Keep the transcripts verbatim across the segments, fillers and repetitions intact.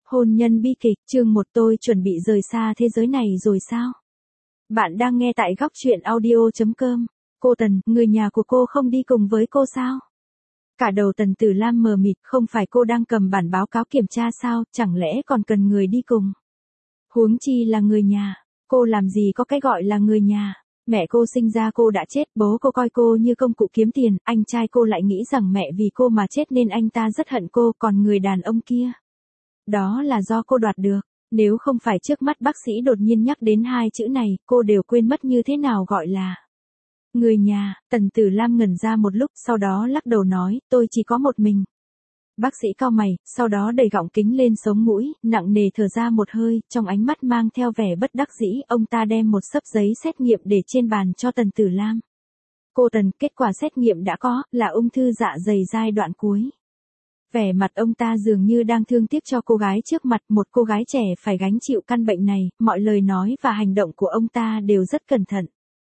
Hôn nhân bi kịch, chương một tôi chuẩn bị rời xa thế giới này rồi sao? Bạn đang nghe tại góc truyện audio chấm com. Cô Tần, người nhà của cô không đi cùng với cô sao? Cả đầu Tần Tử Lam mờ mịt, không phải cô đang cầm bản báo cáo kiểm tra sao, chẳng lẽ còn cần người đi cùng? Huống chi là người nhà, cô làm gì có cái gọi là người nhà? Mẹ cô sinh ra cô đã chết, bố cô coi cô như công cụ kiếm tiền, anh trai cô lại nghĩ rằng mẹ vì cô mà chết nên anh ta rất hận cô, còn người đàn ông kia, đó là do cô đoạt được. Nếu không phải trước mắt bác sĩ đột nhiên nhắc đến hai chữ này, cô đều quên mất như thế nào gọi là người nhà. Tần Tử Lam ngẩn ra một lúc, sau đó lắc đầu nói, tôi chỉ có một mình. Bác sĩ cau mày, sau đó đẩy gọng kính lên sống mũi, nặng nề thở ra một hơi, trong ánh mắt mang theo vẻ bất đắc dĩ, ông ta đem một xấp giấy xét nghiệm để trên bàn cho Tần Tử Lam. Cô Tần, kết quả xét nghiệm đã có, là ung thư dạ dày giai đoạn cuối. Vẻ mặt ông ta dường như đang thương tiếc cho cô gái trước mặt, một cô gái trẻ phải gánh chịu căn bệnh này, mọi lời nói và hành động của ông ta đều rất cẩn thận.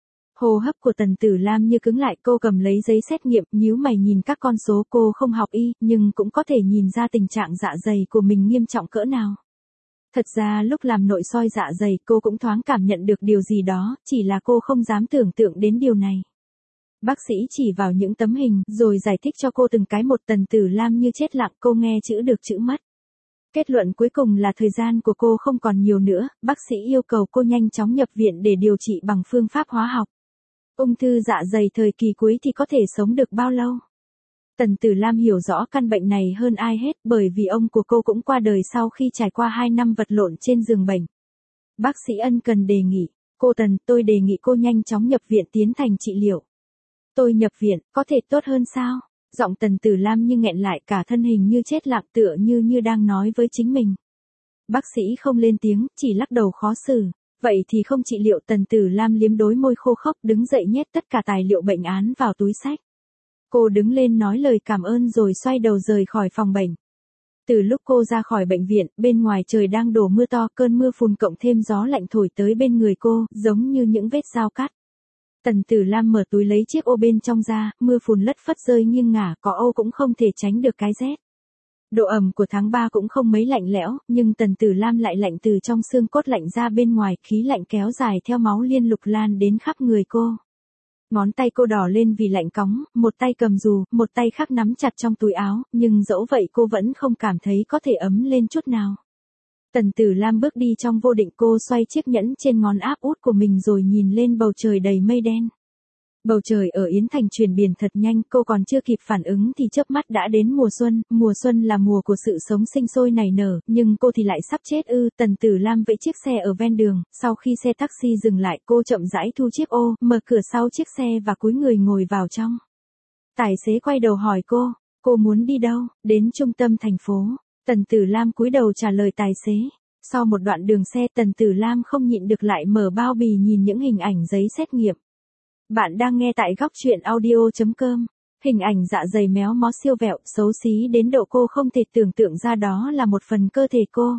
Hô hấp của Tần Tử Lam như cứng lại, cô cầm lấy giấy xét nghiệm, nhíu mày nhìn các con số. Cô không học y, nhưng cũng có thể nhìn ra tình trạng dạ dày của mình nghiêm trọng cỡ nào. Thật ra lúc làm nội soi dạ dày cô cũng thoáng cảm nhận được điều gì đó, chỉ là cô không dám tưởng tượng đến điều này. Bác sĩ chỉ vào những tấm hình, rồi giải thích cho cô từng cái một. Tần Tử Lam như chết lặng, cô nghe chữ được chữ mất. Kết luận cuối cùng là thời gian của cô không còn nhiều nữa, bác sĩ yêu cầu cô nhanh chóng nhập viện để điều trị bằng phương pháp hóa học. Ung thư dạ dày thời kỳ cuối thì có thể sống được bao lâu? Tần Tử Lam hiểu rõ căn bệnh này hơn ai hết, bởi vì ông của cô cũng qua đời sau khi trải qua hai năm vật lộn trên giường bệnh. Bác sĩ ân cần đề nghị, cô Tần, tôi đề nghị cô nhanh chóng nhập viện tiến hành trị liệu. Tôi nhập viện, có thể tốt hơn sao? Giọng Tần Tử Lam như nghẹn lại, cả thân hình như chết lặng, tựa như như đang nói với chính mình. Bác sĩ không lên tiếng, chỉ lắc đầu khó xử. Vậy thì không trị liệu. Tần Tử Lam liếm đôi môi khô khốc, đứng dậy nhét tất cả tài liệu bệnh án vào túi xách. Cô đứng lên nói lời cảm ơn rồi xoay đầu rời khỏi phòng bệnh. Từ lúc cô ra khỏi bệnh viện, bên ngoài trời đang đổ mưa to, cơn mưa phùn cộng thêm gió lạnh thổi tới bên người cô, giống như những vết dao cắt. Tần Tử Lam mở túi lấy chiếc ô bên trong ra, mưa phùn lất phất rơi nghiêng ngả, có ô cũng không thể tránh được cái rét. Độ ẩm của tháng ba cũng không mấy lạnh lẽo, nhưng Tần Tử Lam lại lạnh từ trong xương cốt lạnh ra bên ngoài, khí lạnh kéo dài theo máu liên lục lan đến khắp người cô. Ngón tay cô đỏ lên vì lạnh cóng, một tay cầm dù, một tay khác nắm chặt trong túi áo, nhưng dẫu vậy cô vẫn không cảm thấy có thể ấm lên chút nào. Tần Tử Lam bước đi trong vô định, cô xoay chiếc nhẫn trên ngón áp út của mình rồi nhìn lên bầu trời đầy mây đen. Bầu trời ở Yến Thành chuyển biển thật nhanh, cô còn chưa kịp phản ứng thì chớp mắt đã đến mùa xuân. Mùa xuân là mùa của sự sống sinh sôi nảy nở, nhưng cô thì lại sắp chết ư? Tần Tử Lam vẫy chiếc xe ở ven đường, sau khi xe taxi dừng lại, cô chậm rãi thu chiếc ô, mở cửa sau chiếc xe và cúi người ngồi vào trong. Tài xế quay đầu hỏi cô, cô muốn đi đâu? Đến trung tâm thành phố. Tần Tử Lam cúi đầu trả lời tài xế. Sau một đoạn đường xe, Tần Tử Lam không nhịn được lại mở bao bì nhìn những hình ảnh giấy xét nghiệm. Bạn đang nghe tại góc truyện audio chấm com. Hình ảnh dạ dày méo mó siêu vẹo, xấu xí đến độ cô không thể tưởng tượng ra đó là một phần cơ thể cô.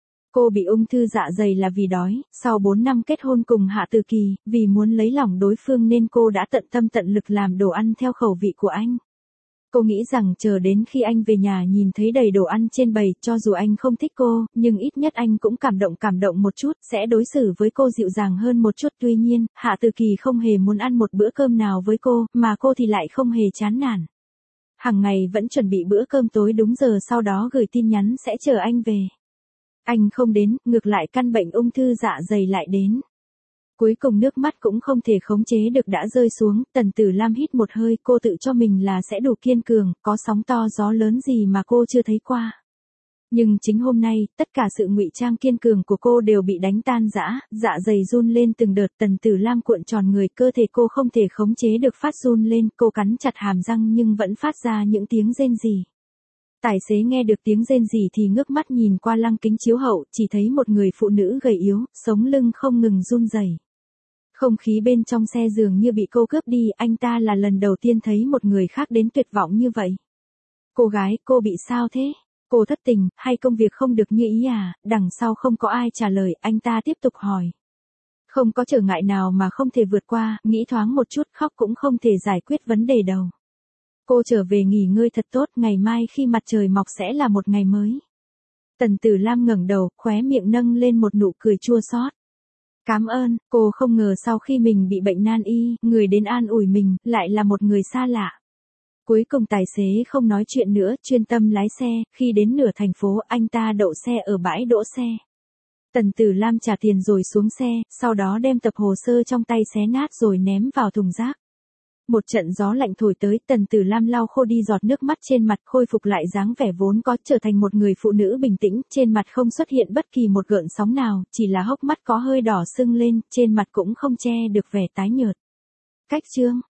Cô bị ung thư dạ dày là vì đói, sau bốn năm kết hôn cùng Hạ Từ Kỳ, vì muốn lấy lòng đối phương nên cô đã tận tâm tận lực làm đồ ăn theo khẩu vị của anh. Cô nghĩ rằng chờ đến khi anh về nhà nhìn thấy đầy đồ ăn trên bày, cho dù anh không thích cô, nhưng ít nhất anh cũng cảm động cảm động một chút, sẽ đối xử với cô dịu dàng hơn một chút. Tuy nhiên, Hạ Từ Kỳ không hề muốn ăn một bữa cơm nào với cô, mà cô thì lại không hề chán nản. Hàng ngày vẫn chuẩn bị bữa cơm tối đúng giờ, sau đó gửi tin nhắn sẽ chờ anh về. Anh không đến, ngược lại căn bệnh ung thư dạ dày lại đến. Cuối cùng nước mắt cũng không thể khống chế được đã rơi xuống. Tần Tử Lam hít một hơi, cô tự cho mình là sẽ đủ kiên cường, có sóng to gió lớn gì mà cô chưa thấy qua. Nhưng chính hôm nay, tất cả sự ngụy trang kiên cường của cô đều bị đánh tan rã, dạ dày run lên từng đợt. Tần Tử Lam cuộn tròn người, cơ thể cô không thể khống chế được phát run lên, cô cắn chặt hàm răng nhưng vẫn phát ra những tiếng rên rỉ. Tài xế nghe được tiếng rên rỉ thì ngước mắt nhìn qua lăng kính chiếu hậu, chỉ thấy một người phụ nữ gầy yếu, sống lưng không ngừng run rẩy. Không khí bên trong xe dường như bị cô cướp đi, anh ta là lần đầu tiên thấy một người khác đến tuyệt vọng như vậy. Cô gái, cô bị sao thế? Cô thất tình, hay công việc không được như ý à? Đằng sau không có ai trả lời, anh ta tiếp tục hỏi. Không có trở ngại nào mà không thể vượt qua, nghĩ thoáng một chút, khóc cũng không thể giải quyết vấn đề đầu. Cô trở về nghỉ ngơi thật tốt, ngày mai khi mặt trời mọc sẽ là một ngày mới. Tần Tử Lam ngẩng đầu, khóe miệng nâng lên một nụ cười chua xót. Cảm ơn, cô không ngờ sau khi mình bị bệnh nan y, người đến an ủi mình, lại là một người xa lạ. Cuối cùng tài xế không nói chuyện nữa, chuyên tâm lái xe, khi đến nửa thành phố anh ta đậu xe ở bãi đỗ xe. Tần Tử Lam trả tiền rồi xuống xe, sau đó đem tập hồ sơ trong tay xé nát rồi ném vào thùng rác. Một trận gió lạnh thổi tới, Tần Tử Lam lau khô đi giọt nước mắt trên mặt, khôi phục lại dáng vẻ vốn có, trở thành một người phụ nữ bình tĩnh, trên mặt không xuất hiện bất kỳ một gợn sóng nào, chỉ là hốc mắt có hơi đỏ sưng lên, trên mặt cũng không che được vẻ tái nhợt. Cách chương